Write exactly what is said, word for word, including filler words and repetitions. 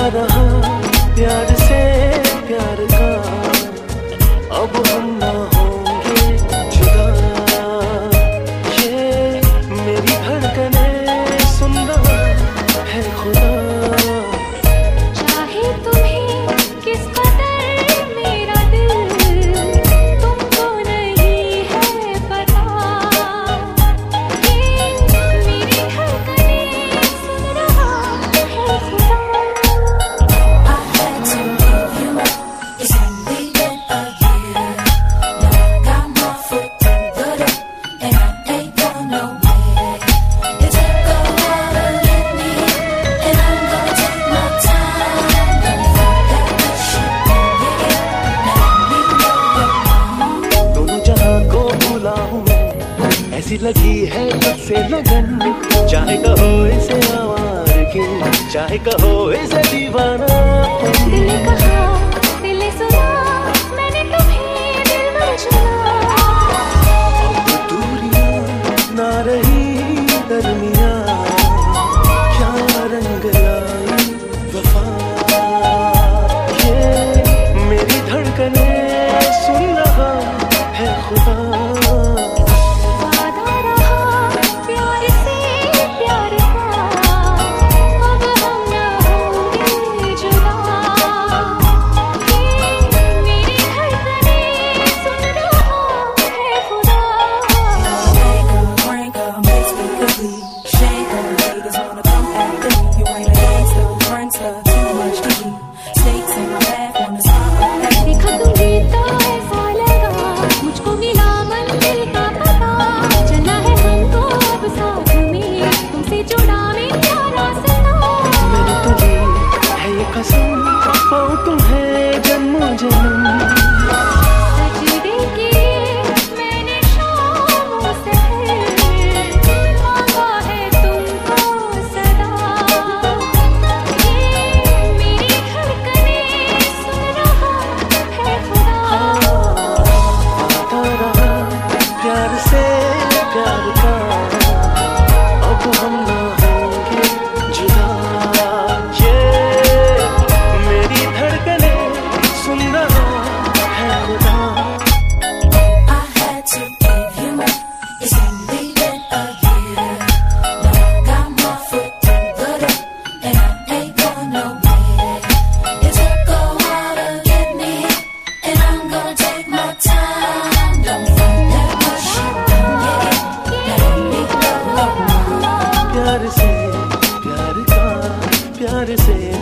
रहा प्यार से प्यार का, अब हम ना होंगे जुदा। ये मेरी धड़कनें सुन रहा है खुदा। चाहे तुम्हें किस कदर मेरा दिल तुमको नहीं है पता। ये मेरी धड़कनें सुन रहा है खुदा। ऐसी लगी है तुझसे लगन, चाहे कहो इसे आवारगी, चाहे कहो इसे दीवाना। दिल ने कहा दिल ने सुना, मैंने तुम्हें दिल में चुना। अब दूरियां ना रही दरमियां, क्या रंग लाई वफा। ये मेरी धड़कनें सुन रहा है खुदा। तुम्हें जन्म जन्म सजदे किए मैंने शामों से मांगा है तुमको सदा। ये मेरी धड़कनें सुन रहा है खुदा। आता रहा प्यार से प्यार का, अब हम ना होंगे जुदा। प्यार से प्यार का, प्यार से